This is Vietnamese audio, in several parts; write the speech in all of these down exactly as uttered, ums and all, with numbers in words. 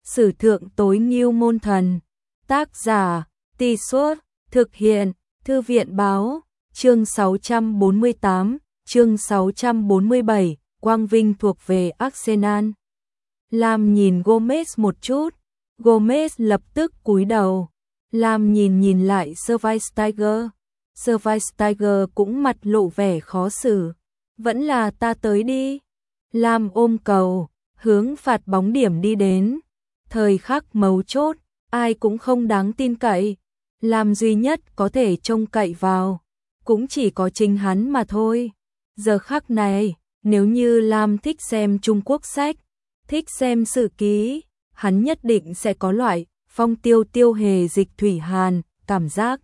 Sử thượng tối ngưu môn thần. Tác giả, Tì Suốt, thực hiện, Thư viện báo, chương sáu trăm bốn mươi tám, chương sáu trăm bốn mươi bảy, quang vinh thuộc về Arsenal. Lam nhìn Gomez một chút, Gomez lập tức cúi đầu. Lam nhìn nhìn lại Schweinsteiger, Schweinsteiger cũng mặt lộ vẻ khó xử. Vẫn là ta tới đi. Lam ôm cầu, hướng phạt bóng điểm đi đến. Thời khắc mấu chốt, ai cũng không đáng tin cậy. Lam duy nhất có thể trông cậy vào, cũng chỉ có chính hắn mà thôi. Giờ khắc này, nếu như Lam thích xem Trung Quốc sách, thích xem sử ký, hắn nhất định sẽ có loại phong tiêu tiêu hề dịch thủy hàn, cảm giác.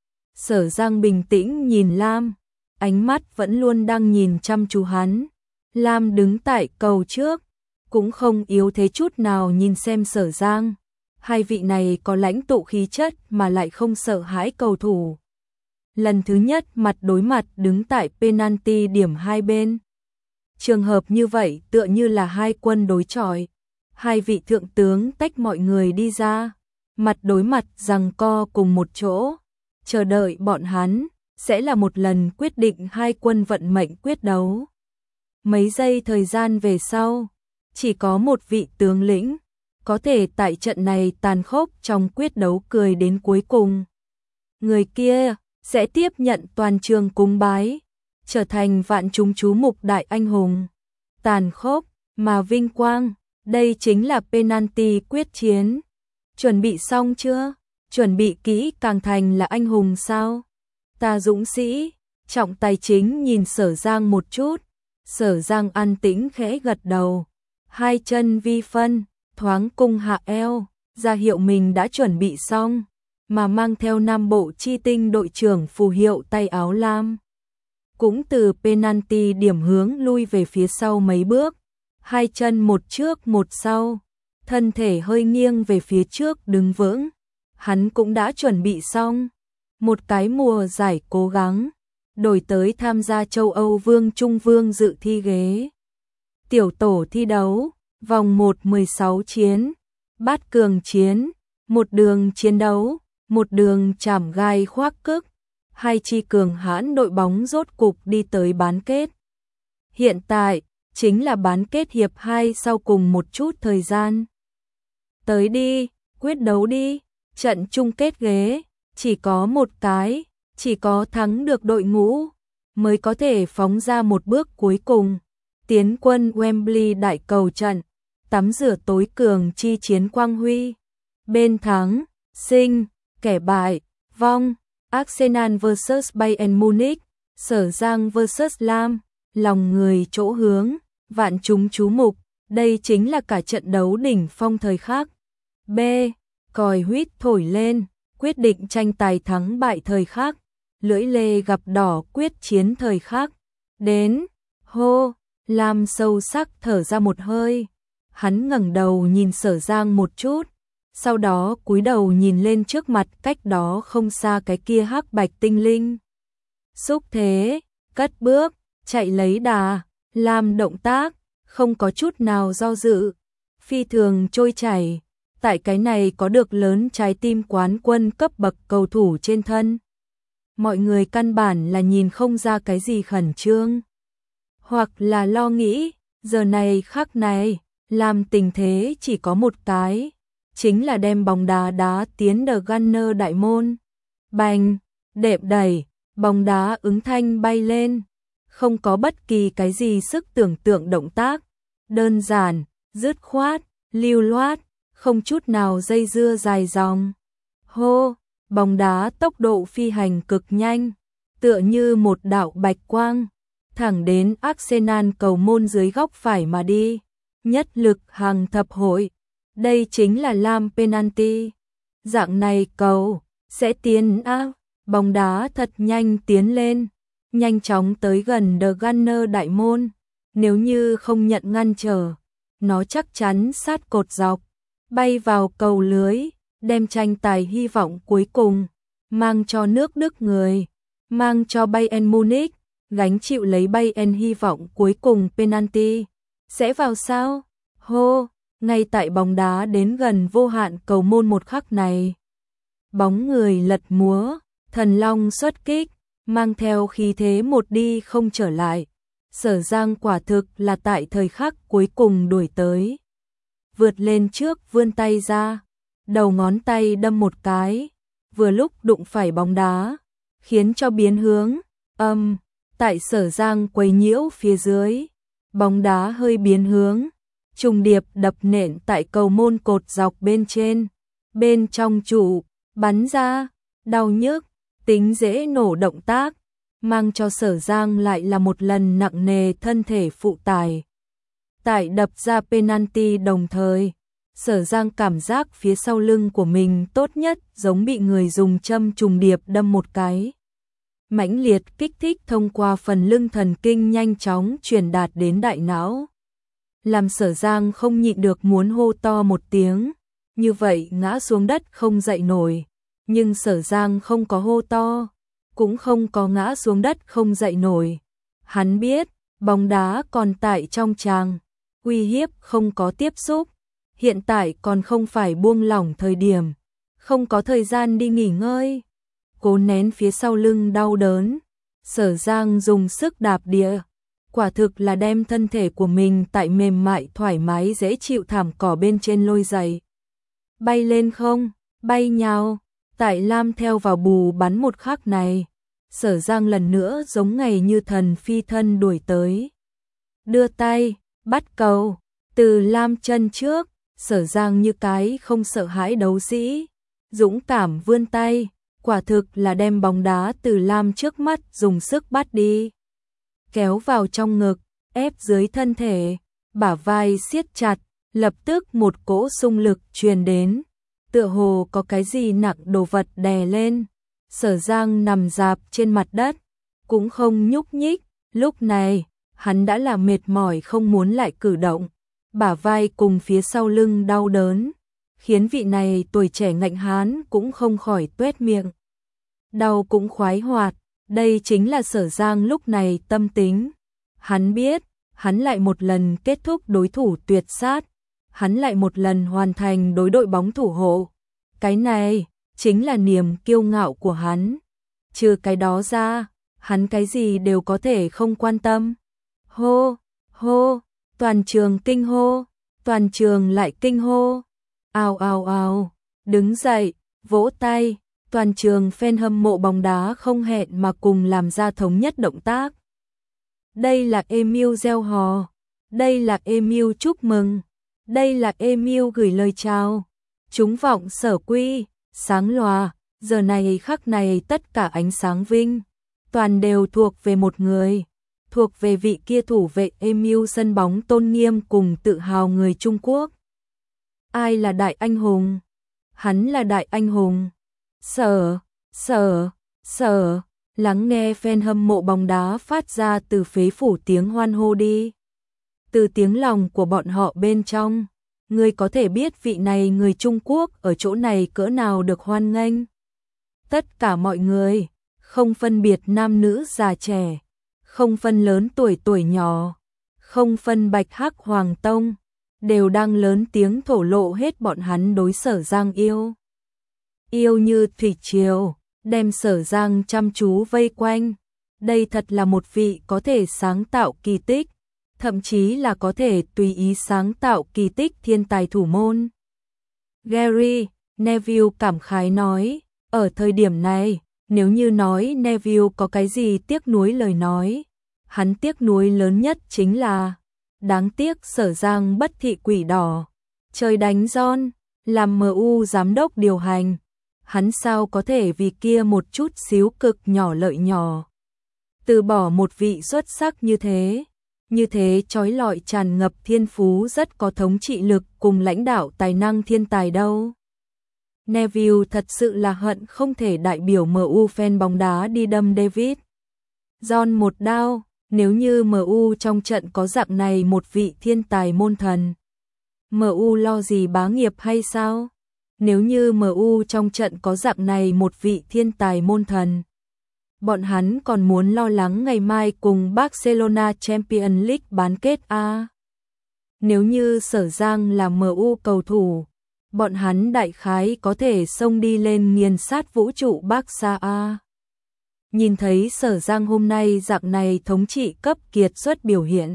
Sở Giang bình tĩnh nhìn Lam, ánh mắt vẫn luôn đang nhìn chăm chú hắn. Lam đứng tại cầu trước, cũng không yếu thế chút nào nhìn xem Sở Giang. Hai vị này có lãnh tụ khí chất mà lại không sợ hãi cầu thủ. Lần thứ nhất mặt đối mặt đứng tại penalty điểm hai bên. Trường hợp như vậy tựa như là hai quân đối chọi. Hai vị thượng tướng tách mọi người đi ra, mặt đối mặt giằng co cùng một chỗ, chờ đợi bọn hắn, sẽ là một lần quyết định hai quân vận mệnh quyết đấu. Mấy giây thời gian về sau, chỉ có một vị tướng lĩnh có thể tại trận này tàn khốc trong quyết đấu cười đến cuối cùng. Người kia sẽ tiếp nhận toàn trường cúng bái, trở thành vạn chúng chú mục đại anh hùng. Tàn khốc mà vinh quang, đây chính là penalty quyết chiến. Chuẩn bị xong chưa? Chuẩn bị kỹ càng thành là anh hùng sao? Ta dũng sĩ, trọng tài chính nhìn Sở Giang một chút. Sở Giang an tĩnh khẽ gật đầu, hai chân vi phân, thoáng cung hạ eo, ra hiệu mình đã chuẩn bị xong, mà mang theo Nam Bộ chi tinh đội trưởng phù hiệu tay áo lam. Cũng từ penalty điểm hướng lui về phía sau mấy bước, hai chân một trước một sau, thân thể hơi nghiêng về phía trước đứng vững. Hắn cũng đã chuẩn bị xong, một cái mùa giải cố gắng, đổi tới tham gia châu Âu Vương Trung Vương dự thi ghế. Tiểu tổ thi đấu, vòng một mười sáu chiến, bát cường chiến, một đường chiến đấu, một đường chảm gai khoác cức, hai chi cường hãn đội bóng rốt cục đi tới bán kết. Hiện tại, chính là bán kết hiệp hai sau cùng một chút thời gian. Tới đi, quyết đấu đi, trận chung kết ghế, chỉ có một cái, chỉ có thắng được đội ngũ, mới có thể phóng ra một bước cuối cùng. Tiến quân Wembley đại cầu trận, tắm rửa tối cường chi chiến quang huy. Bên thắng, sinh, kẻ bại, vong, Arsenal versus Bayern Munich, Sở Giang versus Lam, lòng người chỗ hướng, vạn chúng chú mục, đây chính là cả trận đấu đỉnh phong thời khắc. B. Còi huýt thổi lên, quyết định tranh tài thắng bại thời khắc, lưỡi lê gặp đỏ quyết chiến thời khắc. Đến, hô, Lam sâu sắc thở ra một hơi. Hắn ngẩng đầu nhìn Sở Giang một chút, sau đó cúi đầu nhìn lên trước mặt cách đó không xa cái kia hắc bạch tinh linh. Xúc thế, cất bước, chạy lấy đà, làm động tác, không có chút nào do dự, phi thường trôi chảy. Tại cái này có được lớn trái tim quán quân cấp bậc cầu thủ trên thân, mọi người căn bản là nhìn không ra cái gì khẩn trương, hoặc là lo nghĩ. Giờ này khắc này, làm tình thế chỉ có một cái, chính là đem bóng đá đá tiến The Gunner đại môn. Bành, đệm đẩy, bóng đá ứng thanh bay lên, không có bất kỳ cái gì sức tưởng tượng động tác, đơn giản, dứt khoát, lưu loát, không chút nào dây dưa dài dòng. Hô, bóng đá tốc độ phi hành cực nhanh, tựa như một đạo bạch quang, thẳng đến Arsenal cầu môn dưới góc phải mà đi. Nhất lực hàng thập hội, đây chính là Lam penalty. Dạng này cầu sẽ tiến á, bóng đá thật nhanh tiến lên, nhanh chóng tới gần The Gunner đại môn. Nếu như không nhận ngăn trở, nó chắc chắn sát cột dọc, bay vào cầu lưới, đem tranh tài hy vọng cuối cùng mang cho nước Đức người, mang cho Bayern Munich, gánh chịu lấy Bayern hy vọng cuối cùng. Penalty sẽ vào sao? Hô, Ngay tại bóng đá đến gần vô hạn cầu môn một khắc này, bóng người lật múa, thần long xuất kích, mang theo khí thế một đi không trở lại. Sở Giang quả thực là tại thời khắc cuối cùng đuổi tới. Vượt lên trước vươn tay ra, đầu ngón tay đâm một cái, vừa lúc đụng phải bóng đá, khiến cho biến hướng, âm, tại Sở Giang quấy nhiễu phía dưới, bóng đá hơi biến hướng, trùng điệp đập nện tại cầu môn cột dọc bên trên, bên trong trụ, bắn ra, đau nhức, tính dễ nổ động tác, mang cho Sở Giang lại là một lần nặng nề thân thể phụ tải. Tại đập ra penalty đồng thời, Sở Giang cảm giác phía sau lưng của mình tốt nhất giống bị người dùng châm trùng điệp đâm một cái. Mãnh liệt kích thích thông qua phần lưng thần kinh nhanh chóng truyền đạt đến đại não. Làm Sở Giang không nhịn được muốn hô to một tiếng, như vậy ngã xuống đất không dậy nổi. Nhưng Sở Giang không có hô to, cũng không có ngã xuống đất không dậy nổi. Hắn biết, bóng đá còn tại trong tràng, uy hiếp không có tiếp xúc. Hiện tại còn không phải buông lỏng thời điểm, không có thời gian đi nghỉ ngơi. Cố nén phía sau lưng đau đớn, Sở Giang dùng sức đạp địa, quả thực là đem thân thể của mình tại mềm mại thoải mái dễ chịu thảm cỏ bên trên lôi dậy. Bay lên không, bay nhào, tại Lam theo vào bù bắn một khắc này, Sở Giang lần nữa giống ngày như thần phi thân đuổi tới. Đưa tay, bắt cầu, từ Lam chân trước, Sở Giang như cái không sợ hãi đấu sĩ, dũng cảm vươn tay, quả thực là đem bóng đá từ Lam trước mắt dùng sức bắt đi. Kéo vào trong ngực, ép dưới thân thể, bả vai siết chặt, lập tức một cỗ xung lực truyền đến, tựa hồ có cái gì nặng đồ vật đè lên. Sở Giang nằm rạp trên mặt đất, cũng không nhúc nhích, lúc này, hắn đã là mệt mỏi không muốn lại cử động, bả vai cùng phía sau lưng đau đớn, khiến vị này tuổi trẻ ngạnh hán cũng không khỏi tuét miệng. Đau cũng khoái hoạt, đây chính là Sở Giang lúc này tâm tính. Hắn biết, hắn lại một lần kết thúc đối thủ tuyệt sát, hắn lại một lần hoàn thành đối đội bóng thủ hộ. Cái này chính là niềm kiêu ngạo của hắn. Trừ cái đó ra, hắn cái gì đều có thể không quan tâm. Hô, hô, toàn trường kinh hô, toàn trường lại kinh hô. Ào ào ào, đứng dậy, vỗ tay, toàn trường fan hâm mộ bóng đá không hẹn mà cùng làm ra thống nhất động tác. Đây là Emile gieo hò, đây là Emile chúc mừng, đây là Emile gửi lời chào. Chúng vọng Sở Quy, sáng lòa, giờ này khắc này tất cả ánh sáng vinh, toàn đều thuộc về một người, thuộc về vị kia thủ vệ Emile sân bóng tôn nghiêm cùng tự hào người Trung Quốc. Ai là đại anh hùng? Hắn là đại anh hùng. Sở, sở, sở, lắng nghe fan hâm mộ bóng đá phát ra từ phế phủ tiếng hoan hô đi. Từ tiếng lòng của bọn họ bên trong, ngươi có thể biết vị này người Trung Quốc ở chỗ này cỡ nào được hoan nghênh. Tất cả mọi người, không phân biệt nam nữ già trẻ, không phân lớn tuổi tuổi nhỏ, không phân bạch hắc hoàng tông, đều đang lớn tiếng thổ lộ hết bọn hắn đối Sở Giang yêu. Yêu như thủy triều, đem Sở Giang chăm chú vây quanh. Đây thật là một vị có thể sáng tạo kỳ tích, thậm chí là có thể tùy ý sáng tạo kỳ tích thiên tài thủ môn. Gary Neville cảm khái nói, ở thời điểm này, nếu như nói Neville có cái gì tiếc nuối lời nói, hắn tiếc nuối lớn nhất chính là đáng tiếc Sở Giang bất thị quỷ đỏ, trời đánh John, làm em u giám đốc điều hành, hắn sao có thể vì kia một chút xíu cực nhỏ lợi nhỏ, từ bỏ một vị xuất sắc như thế, như thế chói lọi tràn ngập thiên phú rất có thống trị lực cùng lãnh đạo tài năng thiên tài đâu. Neville thật sự là hận không thể đại biểu em u fan bóng đá đi đâm David John một đao, nếu như em u trong trận có dạng này một vị thiên tài môn thần. em u lo gì bá nghiệp hay sao? Nếu như em u trong trận có dạng này một vị thiên tài môn thần, bọn hắn còn muốn lo lắng ngày mai cùng Barcelona Champions League bán kết a. Nếu như Sở Giang là em u cầu thủ, bọn hắn đại khái có thể xông đi lên nghiền sát vũ trụ Barca a. Nhìn thấy Sở Giang hôm nay dạng này thống trị cấp kiệt xuất biểu hiện,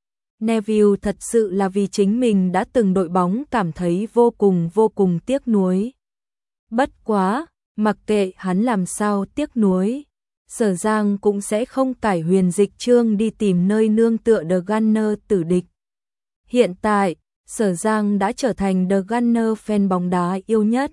Neville thật sự là vì chính mình đã từng đội bóng cảm thấy vô cùng vô cùng tiếc nuối. Bất quá, mặc kệ hắn làm sao tiếc nuối, Sở Giang cũng sẽ không cải huyền dịch chương đi tìm nơi nương tựa The Gunner tử địch. Hiện tại, Sở Giang đã trở thành The Gunner fan bóng đá yêu nhất.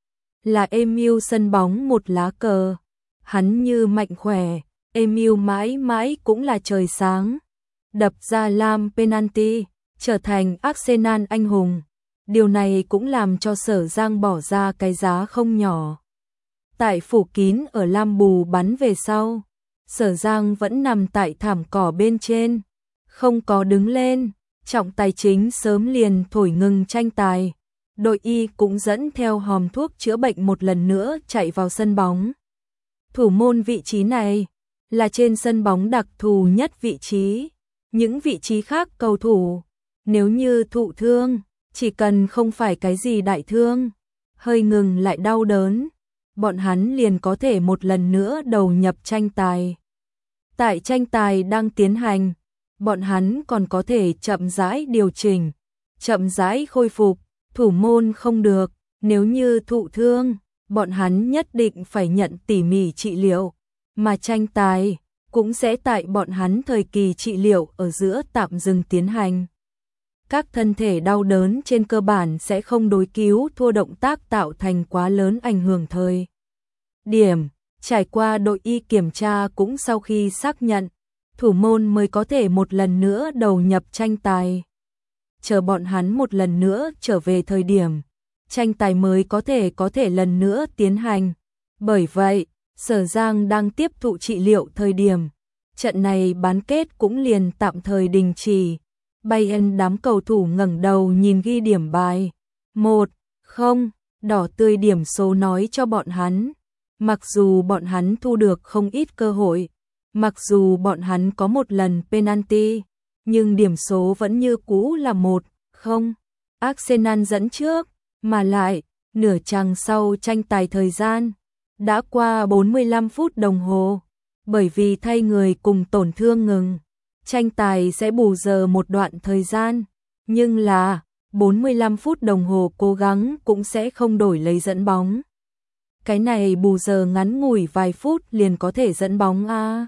Là Emile sân bóng một lá cờ. Hắn như mạnh khỏe, Emile mãi mãi cũng là trời sáng. Đập ra lam penalty, trở thành Arsenal anh hùng. Điều này cũng làm cho Sở Giang bỏ ra cái giá không nhỏ. Tại phủ kín ở lam bù bắn về sau, Sở Giang vẫn nằm tại thảm cỏ bên trên, không có đứng lên. Trọng tài chính sớm liền thổi ngừng tranh tài. Đội Y cũng dẫn theo hòm thuốc chữa bệnh một lần nữa chạy vào sân bóng. Thủ môn vị trí này là trên sân bóng đặc thù nhất vị trí. Những vị trí khác cầu thủ, nếu như thụ thương, chỉ cần không phải cái gì đại thương, hơi ngừng lại đau đớn, bọn hắn liền có thể một lần nữa đầu nhập tranh tài. Tại tranh tài đang tiến hành, bọn hắn còn có thể chậm rãi điều chỉnh, chậm rãi khôi phục, thủ môn không được, nếu như thụ thương, bọn hắn nhất định phải nhận tỉ mỉ trị liệu, mà tranh tài cũng sẽ tại bọn hắn thời kỳ trị liệu ở giữa tạm dừng tiến hành. Các thân thể đau đớn trên cơ bản sẽ không đối cứu thua động tác tạo thành quá lớn ảnh hưởng thời điểm. Trải qua đội Y kiểm tra cũng sau khi xác nhận, thủ môn mới có thể một lần nữa đầu nhập tranh tài. Chờ bọn hắn một lần nữa trở về thời điểm, tranh tài mới có thể có thể lần nữa tiến hành. Bởi vậy, Sở Giang đang tiếp thụ trị liệu thời điểm, trận này bán kết cũng liền tạm thời đình chỉ. Bayern đám cầu thủ ngẩng đầu nhìn ghi điểm bài. một không, đỏ tươi điểm số nói cho bọn hắn. Mặc dù bọn hắn thu được không ít cơ hội, mặc dù bọn hắn có một lần penalty, nhưng điểm số vẫn như cũ là một không. Arsenal dẫn trước, mà lại, nửa chặng sau tranh tài thời gian, đã qua bốn mươi lăm phút đồng hồ, bởi vì thay người cùng tổn thương ngừng, tranh tài sẽ bù giờ một đoạn thời gian, nhưng là, bốn mươi lăm phút đồng hồ cố gắng cũng sẽ không đổi lấy dẫn bóng. Cái này bù giờ ngắn ngủi vài phút liền có thể dẫn bóng a.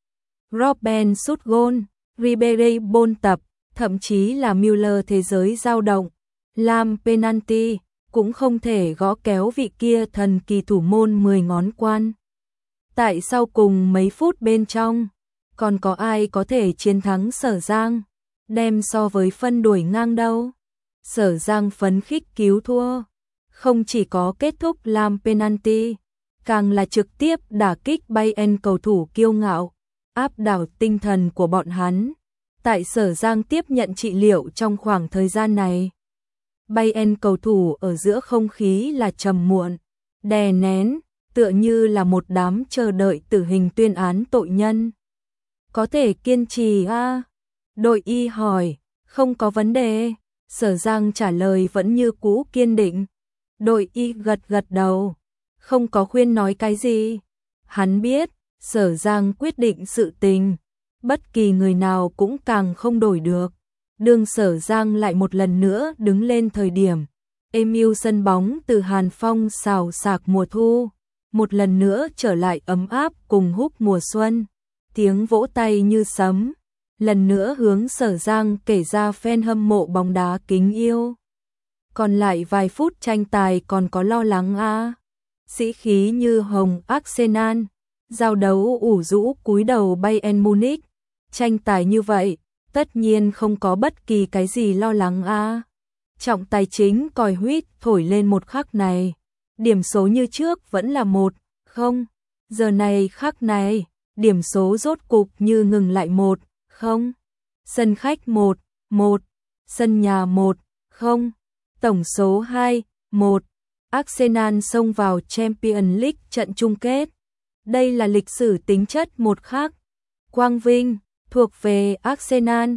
Robben sút gôn, Ribery bôn tập, thậm chí là Müller thế giới dao động, làm penalty, cũng không thể gõ kéo vị kia thần kỳ thủ môn mười ngón quan. Tại sau cùng mấy phút bên trong, còn có ai có thể chiến thắng Sở Giang, đem so với phân đuổi ngang đâu. Sở Giang phấn khích cứu thua, không chỉ có kết thúc làm penalty, càng là trực tiếp đả kích Bayern cầu thủ kiêu ngạo, áp đảo tinh thần của bọn hắn. Tại Sở Giang tiếp nhận trị liệu trong khoảng thời gian này, Bayern cầu thủ ở giữa không khí là trầm muộn, đè nén, tựa như là một đám chờ đợi tử hình tuyên án tội nhân. Có thể kiên trì a? Đội Y hỏi. Không có vấn đề. Sở Giang trả lời vẫn như cũ kiên định. Đội Y gật gật đầu, không có khuyên nói cái gì. Hắn biết, Sở Giang quyết định sự tình, bất kỳ người nào cũng càng không đổi được. Đường Sở Giang lại một lần nữa đứng lên thời điểm, Emile sân bóng từ hàn phong xào xạc mùa thu, một lần nữa trở lại ấm áp cùng húc mùa xuân. Tiếng vỗ tay như sấm, lần nữa hướng Sở Giang kể ra fan hâm mộ bóng đá kính yêu. Còn lại vài phút tranh tài còn có lo lắng a. Sĩ khí như hồng Arsenal, giao đấu ủ rũ cúi đầu Bayern Munich. Tranh tài như vậy, tất nhiên không có bất kỳ cái gì lo lắng a. Trọng tài chính còi huýt thổi lên một khắc này, điểm số như trước vẫn là một không. Giờ này khắc này, điểm số rốt cục như ngừng lại một không. Sân khách một một, sân nhà một không. Tổng số hai một. Arsenal xông vào Champions League trận chung kết. Đây là lịch sử tính chất một khác. Quang vinh thuộc về Arsenal.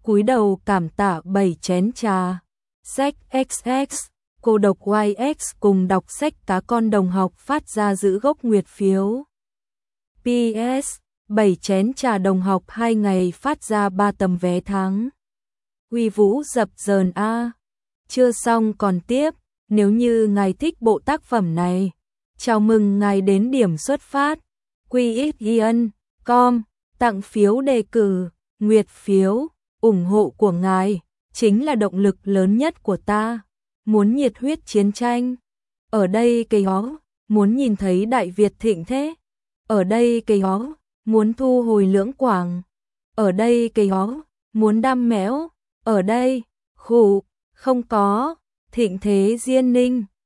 cúi đầu cảm tạ bảy chén trà. Sách ích ích, cô độc Y X cùng đọc sách cá con đồng học phát ra giữ gốc nguyệt phiếu. pê ét, bảy chén trà đồng học hai ngày phát ra ba tấm vé tháng. Huy Vũ dập dờn a. Chưa xong còn tiếp, nếu như ngài thích bộ tác phẩm này, chào mừng ngài đến điểm xuất phát quy ích yên com tặng phiếu đề cử, nguyệt phiếu, ủng hộ của ngài chính là động lực lớn nhất của ta. Muốn nhiệt huyết chiến tranh, ở đây cây ó, muốn nhìn thấy Đại Việt thịnh thế, ở đây cây ó, muốn thu hồi Lưỡng Quảng, ở đây cây ó, muốn đam mẽo, ở đây, khủ, không có, thịnh thế Diên Ninh.